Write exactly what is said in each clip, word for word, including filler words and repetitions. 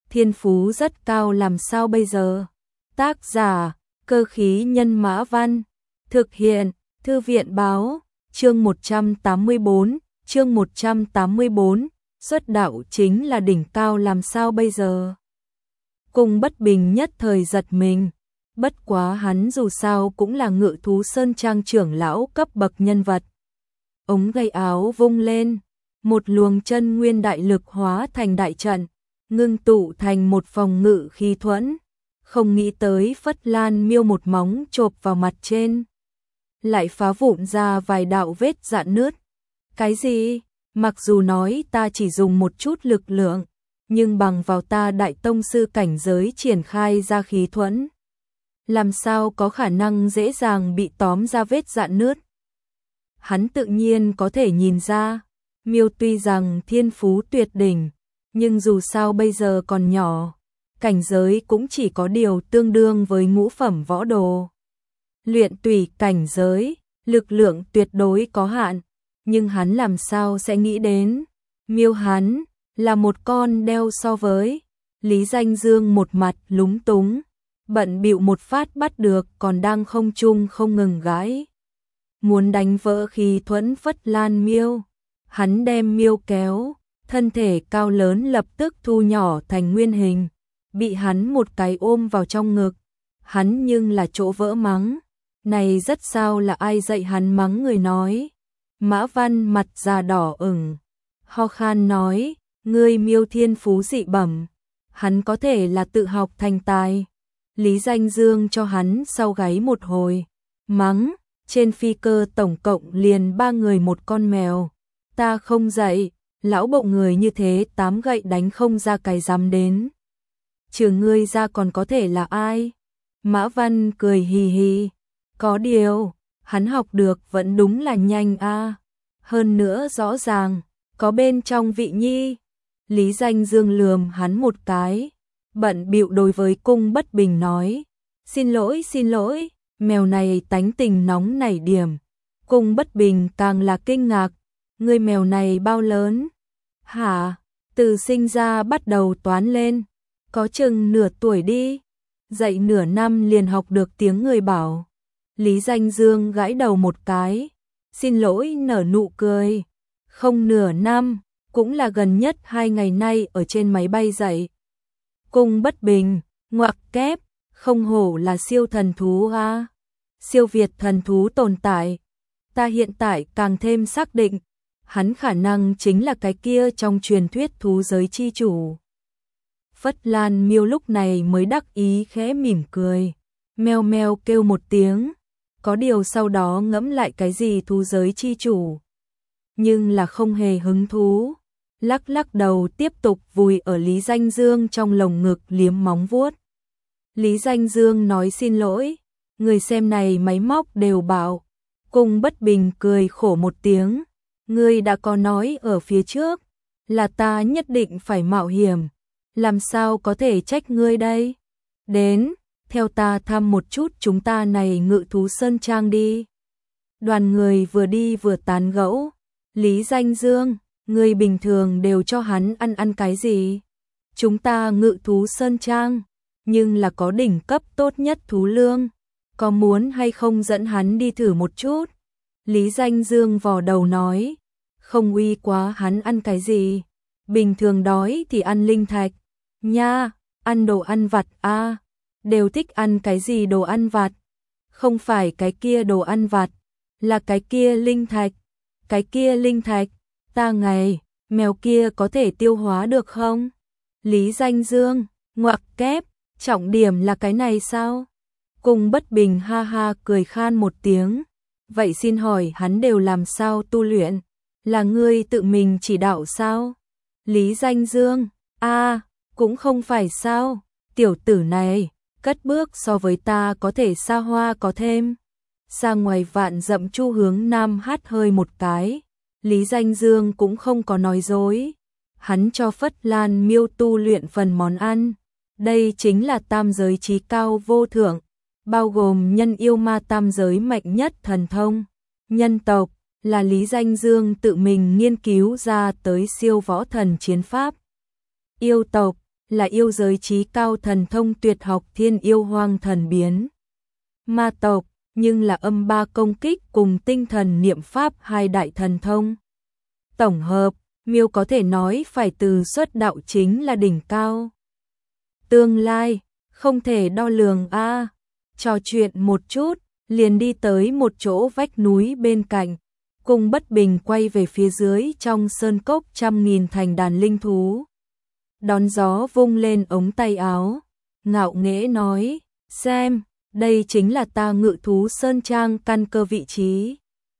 thiên phú rất cao làm sao bây giờ? Tác giả, Cơ khí nhân Mã Văn. Thực hiện, Thư viện báo, chương một trăm tám mươi bốn, chương một trăm tám mươi bốn, xuất đạo chính là đỉnh cao làm sao bây giờ? Cung Bất Bình nhất thời giật mình, bất quá hắn dù sao cũng là Ngự thú Sơn Trang trưởng lão cấp bậc nhân vật. Ống tay áo vung lên, một luồng chân nguyên đại lực hóa thành đại trận, ngưng tụ thành một phòng ngự khí thuẫn. Không nghĩ tới Phất Lan Miêu một móng chộp vào mặt trên, lại phá vụn ra vài đạo vết rạn nứt. Cái gì? Mặc dù nói ta chỉ dùng một chút lực lượng, nhưng bằng vào ta đại tông sư cảnh giới triển khai ra khí thuẫn, làm sao có khả năng dễ dàng bị tóm ra vết rạn nứt? Hắn tự nhiên có thể nhìn ra, Miêu tuy rằng thiên phú tuyệt đỉnh, nhưng dù sao bây giờ còn nhỏ, cảnh giới cũng chỉ có điều tương đương với ngũ phẩm võ đồ. Luyện tùy cảnh giới, lực lượng tuyệt đối có hạn, nhưng hắn làm sao sẽ nghĩ đến, Miêu hắn là một con đeo so với. Lý Danh Dương một mặt lúng túng, bận bịu một phát bắt được còn đang không trung không ngừng gãi, muốn đánh vỡ khí thuẫn Phất Lan Miêu. Hắn đem Miêu kéo, thân thể cao lớn lập tức thu nhỏ thành nguyên hình, bị hắn một cái ôm vào trong ngực. Hắn nhưng là chỗ vỡ mắng, này rất sao là ai dạy hắn mắng người nói. Mã Văn mặt già đỏ ửng, ho khan nói, ngươi Miêu thiên phú dị bẩm, hắn có thể là tự học thành tài. Lý Danh Dương cho hắn sau gáy một hồi, mắng, trên phi cơ tổng cộng liền ba người một con mèo, ta không dạy, lão bộ người như thế tám gậy đánh không ra cái dám đến. Trừ ngươi ra còn có thể là ai? Mã Văn cười hì hì, có điều, hắn học được vẫn đúng là nhanh a, hơn nữa rõ ràng, có bên trong vị nhi. Lý Danh Dương lườm hắn một cái, bận bịu đối với Cung Bất Bình nói, xin lỗi xin lỗi, mèo này tánh tình nóng nảy điểm. Cung Bất Bình càng là kinh ngạc, ngươi mèo này bao lớn? Hả? Từ sinh ra bắt đầu toán lên, có chừng nửa tuổi đi, dạy nửa năm liền học được tiếng người bảo. Lý Danh Dương gãi đầu một cái, xin lỗi nở nụ cười, không nửa năm, cũng là gần nhất hai ngày nay ở trên máy bay dạy. Cung Bất Bình, ngoặc kép, không hổ là siêu thần thú a, siêu việt thần thú tồn tại. Ta hiện tại càng thêm xác định, hắn khả năng chính là cái kia trong truyền thuyết thú giới chi chủ. Phất Lan Miêu lúc này mới đắc ý khẽ mỉm cười, meo meo kêu một tiếng, có điều sau đó ngẫm lại cái gì thú giới chi chủ, nhưng là không hề hứng thú, lắc lắc đầu tiếp tục vùi ở Lý Danh Dương trong lồng ngực liếm móng vuốt. Lý Danh Dương nói xin lỗi, người xem này máy móc đều bảo. Cung Bất Bình cười khổ một tiếng, ngươi đã có nói ở phía trước, là ta nhất định phải mạo hiểm, làm sao có thể trách ngươi đây? Đến, theo ta thăm một chút chúng ta này Ngự thú Sơn Trang đi. Đoàn người vừa đi vừa tán gẫu, Lý Danh Dương, ngươi bình thường đều cho hắn ăn ăn cái gì? Chúng ta Ngự thú Sơn Trang, nhưng là có đỉnh cấp tốt nhất thú lương, có muốn hay không dẫn hắn đi thử một chút? Lý Danh Dương vò đầu nói, không uy quá hắn ăn cái gì, bình thường đói thì ăn linh thạch, nha, ăn đồ ăn vặt a, đều thích ăn cái gì đồ ăn vặt, không phải cái kia đồ ăn vặt, là cái kia linh thạch, cái kia linh thạch, ta ngày, mèo kia có thể tiêu hóa được không? Lý Danh Dương, ngoặc kép, trọng điểm là cái này sao? Cung Bất Bình ha ha cười khan một tiếng, vậy xin hỏi hắn đều làm sao tu luyện? Là ngươi tự mình chỉ đạo sao? Lý Danh Dương, a, cũng không phải sao, tiểu tử này, cất bước so với ta có thể xa hoa có thêm. Ra ngoài vạn dặm chu hướng nam hát hơi một cái, Lý Danh Dương cũng không có nói dối, hắn cho Phất Lan Miêu tu luyện phần món ăn, đây chính là tam giới chí cao vô thượng, bao gồm nhân yêu ma tam giới mạnh nhất thần thông. Nhân tộc là Lý Danh Dương tự mình nghiên cứu ra tới siêu võ thần chiến pháp. Yêu tộc là yêu giới trí cao thần thông tuyệt học Thiên Yêu Hoang Thần Biến Ma tộc, nhưng là âm ba công kích cùng tinh thần niệm pháp hai đại thần thông. Tổng hợp, Miêu có thể nói phải từ xuất đạo chính là đỉnh cao. Tương lai, không thể đo lường a. À. Trò chuyện một chút, liền đi tới một chỗ vách núi bên cạnh. Cung Bất Bình quay về phía dưới trong sơn cốc trăm nghìn thành đàn linh thú. Đón gió vung lên ống tay áo, ngạo nghễ nói, xem, đây chính là ta Ngự Thú Sơn Trang căn cơ vị trí.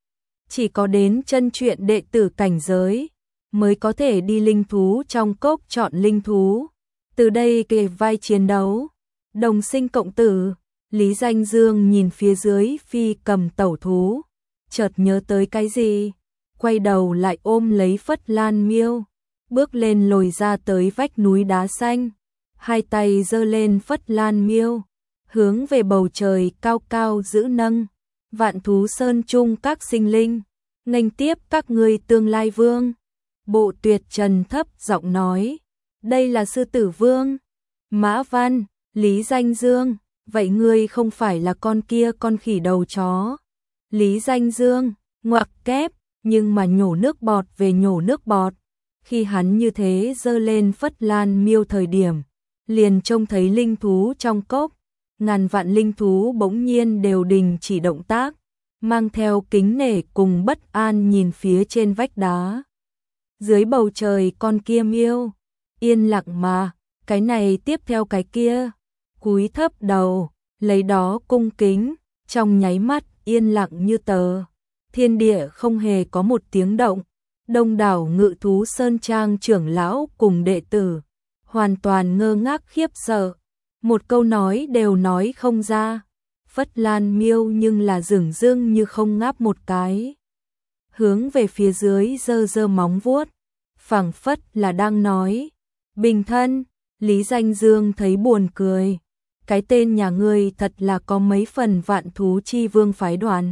Chỉ có đến chân truyện đệ tử cảnh giới, mới có thể đi linh thú trong cốc chọn linh thú. Từ đây kề vai chiến đấu, đồng sinh cộng tử. Lý Danh Dương nhìn phía dưới phi cầm tẩu thú, chợt nhớ tới cái gì, quay đầu lại ôm lấy Phất Lan Miêu, bước lên lồi ra tới vách núi đá xanh, hai tay giơ lên Phất Lan Miêu, hướng về bầu trời cao cao giữ nâng, Vạn Thú Sơn chung các sinh linh, nghênh tiếp các ngươi tương lai vương. Bộ Tuyệt Trần thấp giọng nói, đây là sư tử vương. Mã Văn, Lý Danh Dương, vậy ngươi không phải là con kia con khỉ đầu chó. Lý Danh Dương, ngoặc kép, nhưng mà nhổ nước bọt về nhổ nước bọt. Khi hắn như thế giơ lên Phất Lan Miêu thời điểm, liền trông thấy linh thú trong cốc, ngàn vạn linh thú bỗng nhiên đều đình chỉ động tác, mang theo kính nể cùng bất an nhìn phía trên vách đá. Dưới bầu trời con kia miêu, yên lặng mà, cái này tiếp theo cái kia, cúi thấp đầu, lấy đó cung kính, trong nháy mắt yên lặng như tờ. Thiên địa không hề có một tiếng động, đông đảo Ngự Thú Sơn Trang trưởng lão cùng đệ tử, hoàn toàn ngơ ngác khiếp sợ, một câu nói đều nói không ra. Phất Lan Miêu nhưng là dửng dưng như không ngáp một cái, hướng về phía dưới giơ giơ móng vuốt, phảng phất là đang nói, bình thân. Lý Danh Dương thấy buồn cười, cái tên nhà ngươi thật là có mấy phần Vạn Thú Chi Vương phái đoàn.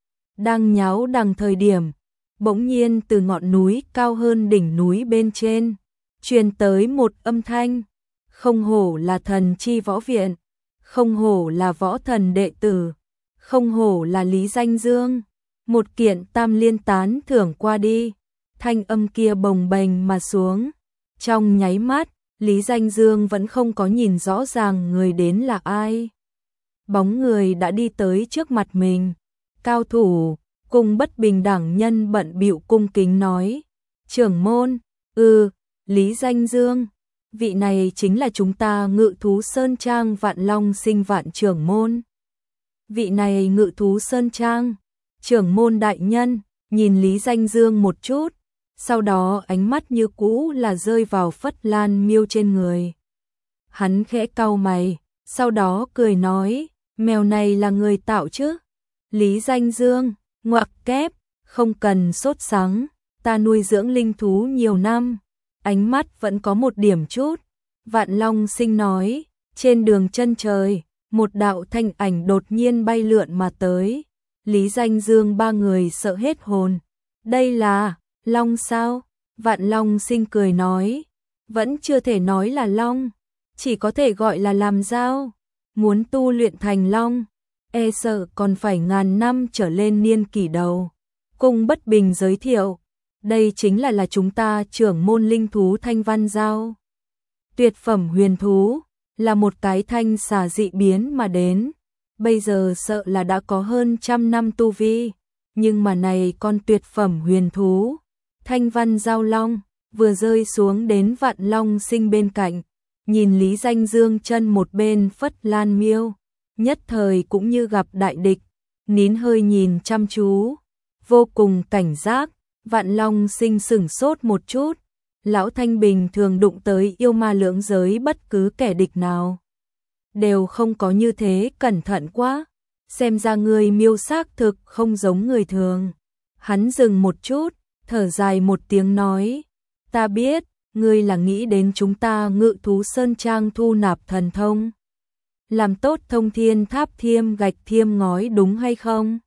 Đang nháo đằng thời điểm, bỗng nhiên từ ngọn núi cao hơn đỉnh núi bên trên, truyền tới một âm thanh, không hổ là thần chi võ viện, không hổ là võ thần đệ tử, không hổ là Lý Danh Dương, một kiện tam liên tán thưởng qua đi, thanh âm kia bồng bềnh mà xuống, trong nháy mắt, Lý Danh Dương vẫn không có nhìn rõ ràng người đến là ai. Bóng người đã đi tới trước mặt mình, cao thủ, Cung Bất Bình đẳng nhân bận bịu cung kính nói, trưởng môn, ừ, Lý Danh Dương, vị này chính là chúng ta Ngự Thú Sơn Trang Vạn Long Sinh Vạn trưởng môn. Vị này Ngự Thú Sơn Trang, trưởng môn đại nhân, nhìn Lý Danh Dương một chút, sau đó ánh mắt như cũ là rơi vào Phất Lan Miêu trên người. Hắn khẽ cau mày, sau đó cười nói, mèo này là người tạo chứ? Lý Danh Dương, ngoặc kép, không cần sốt sắng, ta nuôi dưỡng linh thú nhiều năm, ánh mắt vẫn có một điểm chút. Vạn Long Sinh nói, trên đường chân trời, một đạo thanh ảnh đột nhiên bay lượn mà tới. Lý Danh Dương ba người sợ hết hồn. Đây là Long sao? Vạn Long Sinh cười nói, vẫn chưa thể nói là Long, chỉ có thể gọi là làm dao. Muốn tu luyện thành Long, e sợ còn phải ngàn năm trở lên niên kỷ đầu. Cung Bất Bình giới thiệu, đây chính là là chúng ta trưởng môn linh thú Thanh Văn Dao. Tuyệt phẩm huyền thú, là một cái thanh xà dị biến mà đến, bây giờ sợ là đã có hơn trăm năm tu vi, nhưng mà này con tuyệt phẩm huyền thú, Thanh Văn Dao Long, vừa rơi xuống đến Vạn Long Sinh bên cạnh, nhìn Lý Danh Dương chân một bên Phất Lan Miêu, nhất thời cũng như gặp đại địch, nín hơi nhìn chăm chú, vô cùng cảnh giác. Vạn Long Sinh sửng sốt một chút, lão Thanh bình thường đụng tới yêu ma lưỡng giới bất cứ kẻ địch nào, đều không có như thế cẩn thận quá, xem ra người miêu xác thực không giống người thường. Hắn dừng một chút, thở dài một tiếng nói, ta biết, ngươi là nghĩ đến chúng ta Ngự Thú Sơn Trang thu nạp thần thông, làm tốt thông thiên tháp thiêm gạch thiêm ngói đúng hay không?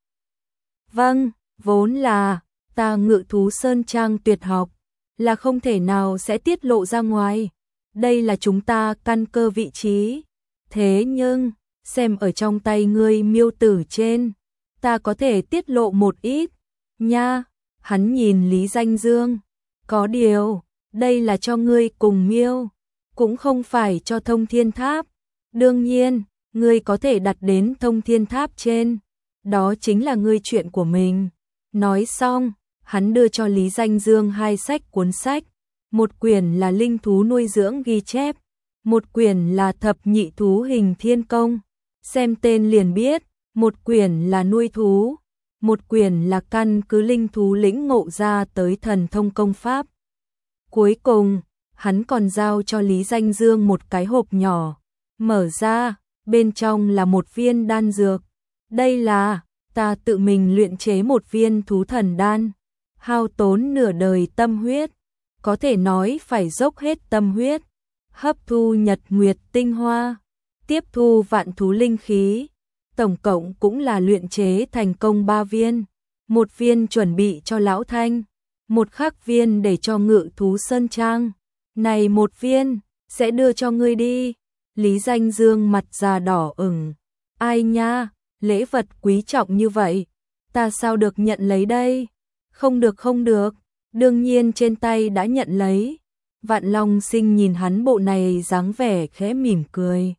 Vâng, vốn là, ta Ngự Thú Sơn Trang tuyệt học, là không thể nào sẽ tiết lộ ra ngoài. đây là chúng ta căn cơ vị trí. Thế nhưng, xem ở trong tay ngươi miêu tử trên, ta có thể tiết lộ một ít, nha. Hắn nhìn Lý Danh Dương, có điều, đây là cho ngươi cùng miêu, cũng không phải cho Thông Thiên Tháp. Đương nhiên, ngươi có thể đặt đến Thông Thiên Tháp trên, đó chính là ngươi chuyện của mình. Nói xong, hắn đưa cho Lý Danh Dương hai sách cuốn sách, một quyển là linh thú nuôi dưỡng ghi chép, một quyển là thập nhị thú hình thiên công, xem tên liền biết, một quyển là nuôi thú, một quyển là căn cứ linh thú lĩnh ngộ ra tới thần thông công pháp. Cuối cùng, hắn còn giao cho Lý Danh Dương một cái hộp nhỏ, mở ra, bên trong là một viên đan dược. Đây là, ta tự mình luyện chế một viên thú thần đan, hao tốn nửa đời tâm huyết, có thể nói phải dốc hết tâm huyết, hấp thu nhật nguyệt tinh hoa, tiếp thu vạn thú linh khí, tổng cộng cũng là luyện chế thành công ba viên, một viên chuẩn bị cho Lão Thanh, một khác viên để cho Ngự Thú Sơn Trang, này một viên, sẽ đưa cho ngươi đi. Lý Danh Dương mặt già đỏ ửng, ai nha, lễ vật quý trọng như vậy, ta sao được nhận lấy đây? Không được không được, đương nhiên trên tay đã nhận lấy. Vạn Long Sinh nhìn hắn bộ này dáng vẻ khẽ mỉm cười.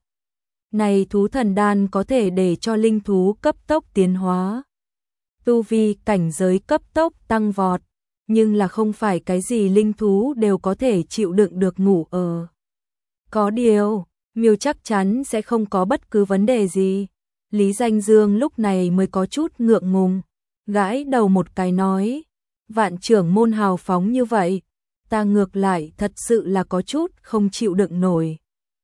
Này thú thần đan có thể để cho linh thú cấp tốc tiến hóa, tu vi cảnh giới cấp tốc tăng vọt, nhưng là không phải cái gì linh thú đều có thể chịu đựng được ngủ ở. Có điều, miêu chắc chắn sẽ không có bất cứ vấn đề gì. Lý Danh Dương lúc này mới có chút ngượng ngùng, gãi đầu một cái nói, Vạn trưởng môn hào phóng như vậy, ta ngược lại thật sự là có chút không chịu đựng nổi.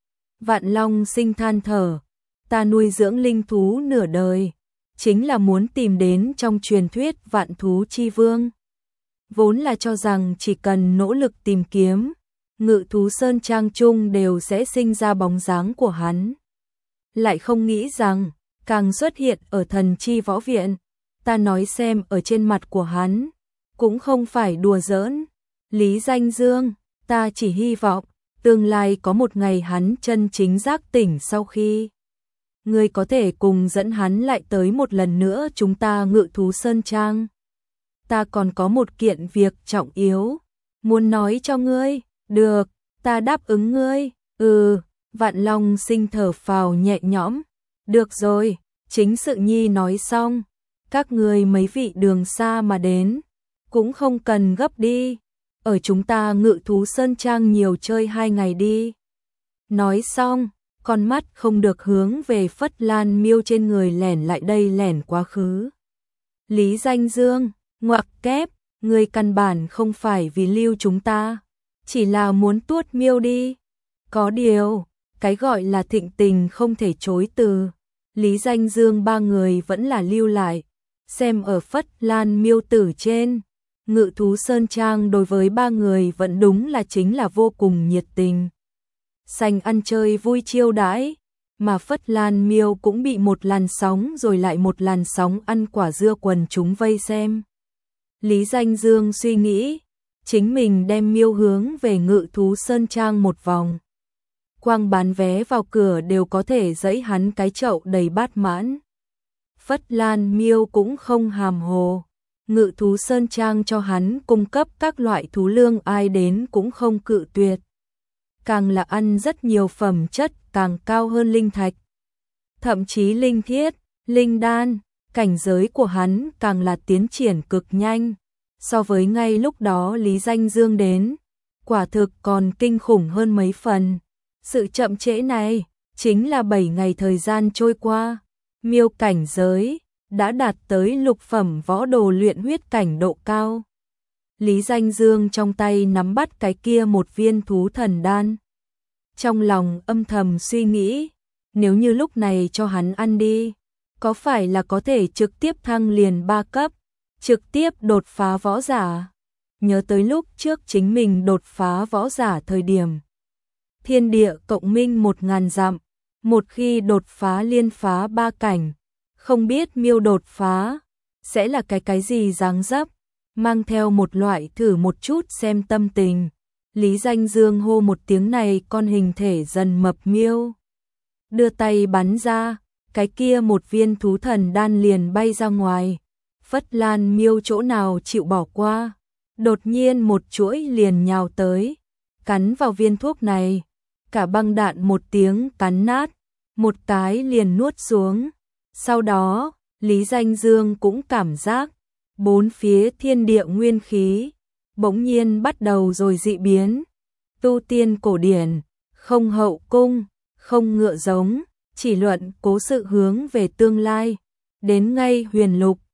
Vạn Long Sinh than thở, ta nuôi dưỡng linh thú nửa đời, chính là muốn tìm đến trong truyền thuyết vạn thú chi vương. Vốn là cho rằng chỉ cần nỗ lực tìm kiếm, Ngự Thú Sơn Trang chung đều sẽ sinh ra bóng dáng của hắn. Lại không nghĩ rằng, càng xuất hiện ở thần chi võ viện, ta nói xem ở trên mặt của hắn, cũng không phải đùa giỡn. Lý Danh Dương, ta chỉ hy vọng, tương lai có một ngày hắn chân chính giác tỉnh sau khi. Ngươi có thể cùng dẫn hắn lại tới một lần nữa chúng ta Ngự Thú Sơn Trang. Ta còn có một kiện việc trọng yếu, muốn nói cho ngươi, được, ta đáp ứng ngươi, ừ, Vạn Long Sinh thở phào nhẹ nhõm, được rồi, chính sự nhi nói xong, các ngươi mấy vị đường xa mà đến, cũng không cần gấp đi, ở chúng ta Ngự Thú Sơn Trang nhiều chơi hai ngày đi. Nói xong, con mắt không được hướng về Phất Lan Miêu trên người lẻn lại đây lẻn quá khứ. Lý Danh Dương, ngoặc kép, người căn bản không phải vì lưu chúng ta, chỉ là muốn tuốt miêu đi. Có điều, cái gọi là thịnh tình không thể chối từ. Lý Danh Dương ba người vẫn là lưu lại, xem ở Phất Lan Miêu tử trên. Ngự Thú Sơn Trang đối với ba người vẫn đúng là chính là vô cùng nhiệt tình. Sành ăn chơi vui chiêu đãi, mà Phất Lan Miêu cũng bị một làn sóng rồi lại một làn sóng ăn quả dưa quần chúng vây xem. Lý Danh Dương suy nghĩ, chính mình đem miêu hướng về Ngự Thú Sơn Trang một vòng. Quang bán vé vào cửa đều có thể dẫy hắn cái chậu đầy bát mãn. Phất Lan Miêu cũng không hàm hồ. Ngự Thú Sơn Trang cho hắn cung cấp các loại thú lương ai đến cũng không cự tuyệt. Càng là ăn rất nhiều phẩm chất càng cao hơn linh thạch. Thậm chí linh thiết, linh đan, cảnh giới của hắn càng là tiến triển cực nhanh. So với ngay lúc đó Lý Danh Dương đến, quả thực còn kinh khủng hơn mấy phần. Sự chậm trễ này, chính là bảy ngày thời gian trôi qua. Miêu cảnh giới đã đạt tới lục phẩm võ đồ luyện huyết cảnh độ cao. Lý Danh Dương trong tay nắm bắt cái kia một viên thú thần đan. Trong lòng âm thầm suy nghĩ, nếu như lúc này cho hắn ăn đi, có phải là có thể trực tiếp thăng liền ba cấp, trực tiếp đột phá võ giả. Nhớ tới lúc trước chính mình đột phá võ giả thời điểm. Thiên địa cộng minh một ngàn dặm, một khi đột phá liên phá ba cảnh, không biết miêu đột phá, sẽ là cái cái gì dáng dấp, mang theo một loại thử một chút xem tâm tình. Lý Danh Dương hô một tiếng này, con hình thể dần mập miêu. Đưa tay bắn ra, cái kia một viên thú thần đan liền bay ra ngoài. Phất Lan miêu chỗ nào chịu bỏ qua, đột nhiên một chuỗi liền nhào tới, cắn vào viên thuốc này, cả băng đạn một tiếng cắn nát, một cái liền nuốt xuống. Sau đó, Lý Danh Dương cũng cảm giác bốn phía thiên địa nguyên khí bỗng nhiên bắt đầu rồi dị biến. Tu tiên cổ điển, không hậu cung, không ngựa giống, chỉ luận cố sự hướng về tương lai, đến ngay huyền lục,